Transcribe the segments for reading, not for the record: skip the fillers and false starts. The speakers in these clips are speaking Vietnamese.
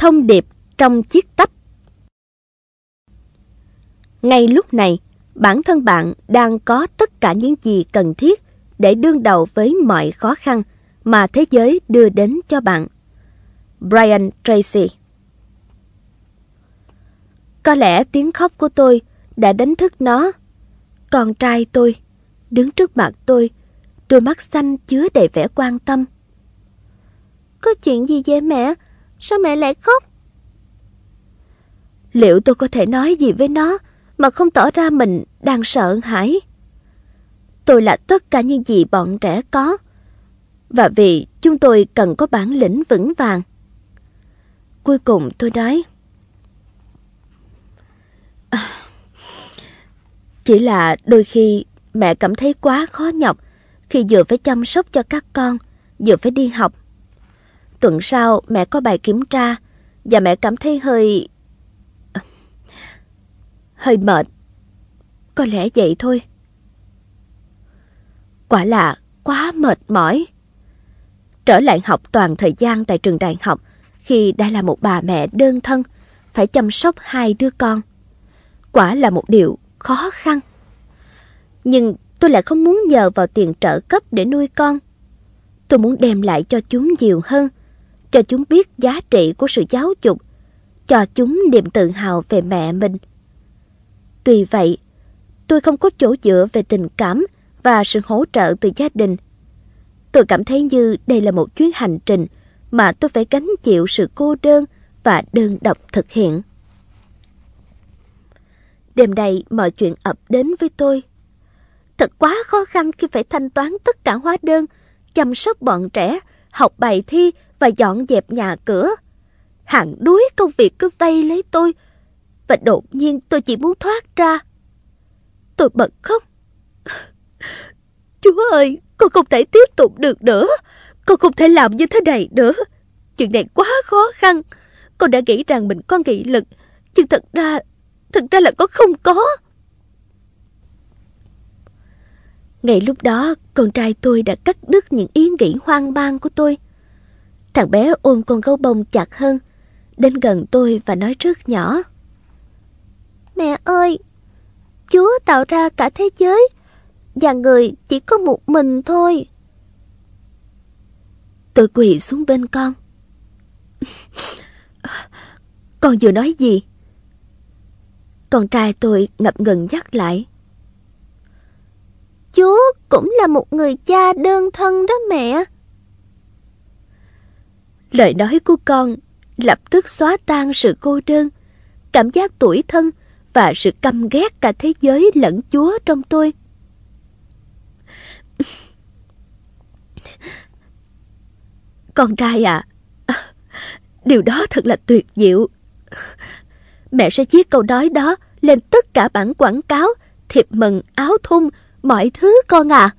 Thông điệp trong chiếc tách. Ngay lúc này, bản thân bạn đang có tất cả những gì cần thiết để đương đầu với mọi khó khăn mà thế giới đưa đến cho bạn. Brian Tracy. Có lẽ tiếng khóc của tôi đã đánh thức nó. Con trai tôi đứng trước mặt tôi, đôi mắt xanh chứa đầy vẻ quan tâm. Có chuyện gì vậy mẹ? Sao mẹ lại khóc? Liệu tôi có thể nói gì với nó mà không tỏ ra mình đang sợ hãi? Tôi là tất cả những gì bọn trẻ có, và vì chúng tôi cần có bản lĩnh vững vàng. Cuối cùng tôi nói, chỉ là đôi khi mẹ cảm thấy quá khó nhọc khi vừa phải chăm sóc cho các con, vừa phải đi học. Tuần sau mẹ có bài kiểm tra và mẹ cảm thấy hơi mệt. Có lẽ vậy thôi. Quả là quá mệt mỏi. Trở lại học toàn thời gian tại trường đại học khi đã là một bà mẹ đơn thân, phải chăm sóc 2 đứa con. Quả là một điều khó khăn. Nhưng tôi lại không muốn nhờ vào tiền trợ cấp để nuôi con. Tôi muốn đem lại cho chúng nhiều hơn, cho chúng biết giá trị của sự giáo dục, cho chúng niềm tự hào về mẹ mình. Tuy vậy, tôi không có chỗ dựa về tình cảm và sự hỗ trợ từ gia đình. Tôi cảm thấy như đây là một chuyến hành trình mà tôi phải gánh chịu sự cô đơn và đơn độc thực hiện. Đêm nay mọi chuyện ập đến với tôi. Thật quá khó khăn khi phải thanh toán tất cả hóa đơn, chăm sóc bọn trẻ, học bài thi và dọn dẹp nhà cửa. Hàng đuối công việc cứ vây lấy tôi, và đột nhiên tôi chỉ muốn thoát ra. Tôi bật khóc. Chúa ơi, con không thể tiếp tục được nữa. Con không thể làm như thế này nữa. Chuyện này quá khó khăn. Con đã nghĩ rằng mình có nghị lực, nhưng thật ra là con không có. Ngay lúc đó, con trai tôi đã cắt đứt những ý nghĩ hoang mang của tôi. Thằng bé ôm con gấu bông chặt hơn, đến gần tôi và nói rất nhỏ. Mẹ ơi, Chúa tạo ra cả thế giới, và người chỉ có một mình thôi. Tôi quỳ xuống bên con. Con vừa nói gì? Con trai tôi ngập ngừng nhắc lại. Chúa cũng là một người cha đơn thân đó mẹ. Lời nói của con lập tức xóa tan sự cô đơn, cảm giác tủi thân và sự căm ghét cả thế giới lẫn Chúa trong tôi. Con trai à, điều đó thật là tuyệt diệu. Mẹ sẽ viết câu nói đó lên tất cả bản quảng cáo, thiệp mừng, áo thun, mọi thứ con à.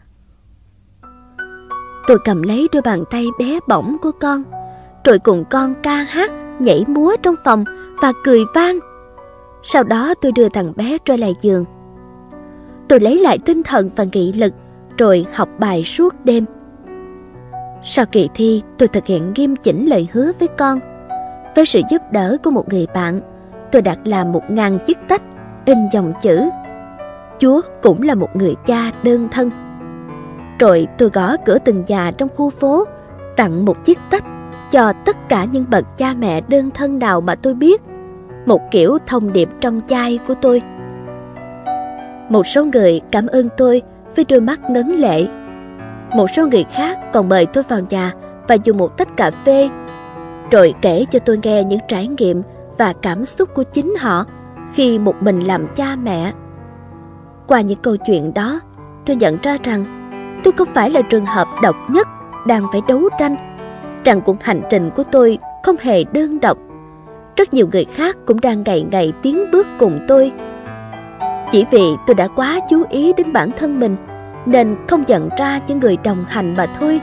Tôi cầm lấy đôi bàn tay bé bỏng của con, rồi cùng con ca hát, nhảy múa trong phòng và cười vang. Sau đó tôi đưa thằng bé trở lại giường. Tôi lấy lại tinh thần và nghị lực, rồi học bài suốt đêm. Sau kỳ thi, tôi thực hiện nghiêm chỉnh lời hứa với con. Với sự giúp đỡ của một người bạn, tôi đặt làm 1000 chiếc tách, in dòng chữ Chúa cũng là một người cha đơn thân. Rồi tôi gõ cửa từng nhà trong khu phố, tặng một chiếc tách cho tất cả những bậc cha mẹ đơn thân nào mà tôi biết, một kiểu thông điệp trong chai của tôi. Một số người cảm ơn tôi với đôi mắt ngấn lệ. Một số người khác còn mời tôi vào nhà và dùng một tách cà phê, rồi kể cho tôi nghe những trải nghiệm và cảm xúc của chính họ khi một mình làm cha mẹ. Qua những câu chuyện đó, tôi nhận ra rằng tôi không phải là trường hợp độc nhất đang phải đấu tranh, rằng cuộc hành trình của tôi không hề đơn độc. Rất nhiều người khác cũng đang ngày ngày tiến bước cùng tôi. Chỉ vì tôi đã quá chú ý đến bản thân mình nên không nhận ra những người đồng hành mà thôi.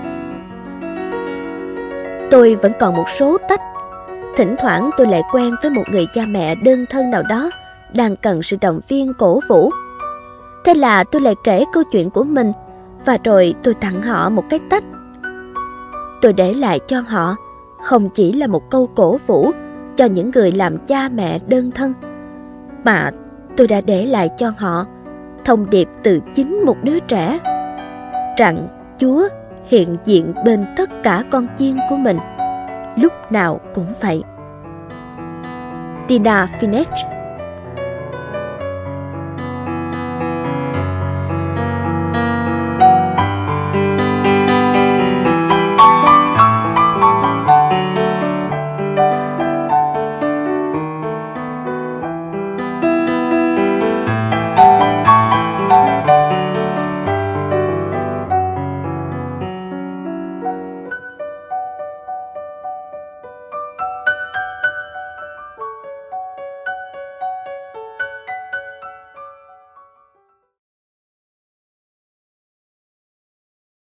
Tôi vẫn còn một số tách. Thỉnh thoảng tôi lại quen với một người cha mẹ đơn thân nào đó đang cần sự động viên cổ vũ. Thế là tôi lại kể câu chuyện của mình, và rồi tôi tặng họ một cái tách. Tôi để lại cho họ không chỉ là một câu cổ vũ, cho những người làm cha mẹ đơn thân, mà tôi đã để lại cho họ thông điệp từ chính một đứa trẻ, rằng Chúa hiện diện bên tất cả con chiên của mình, lúc nào cũng vậy. Tina Fey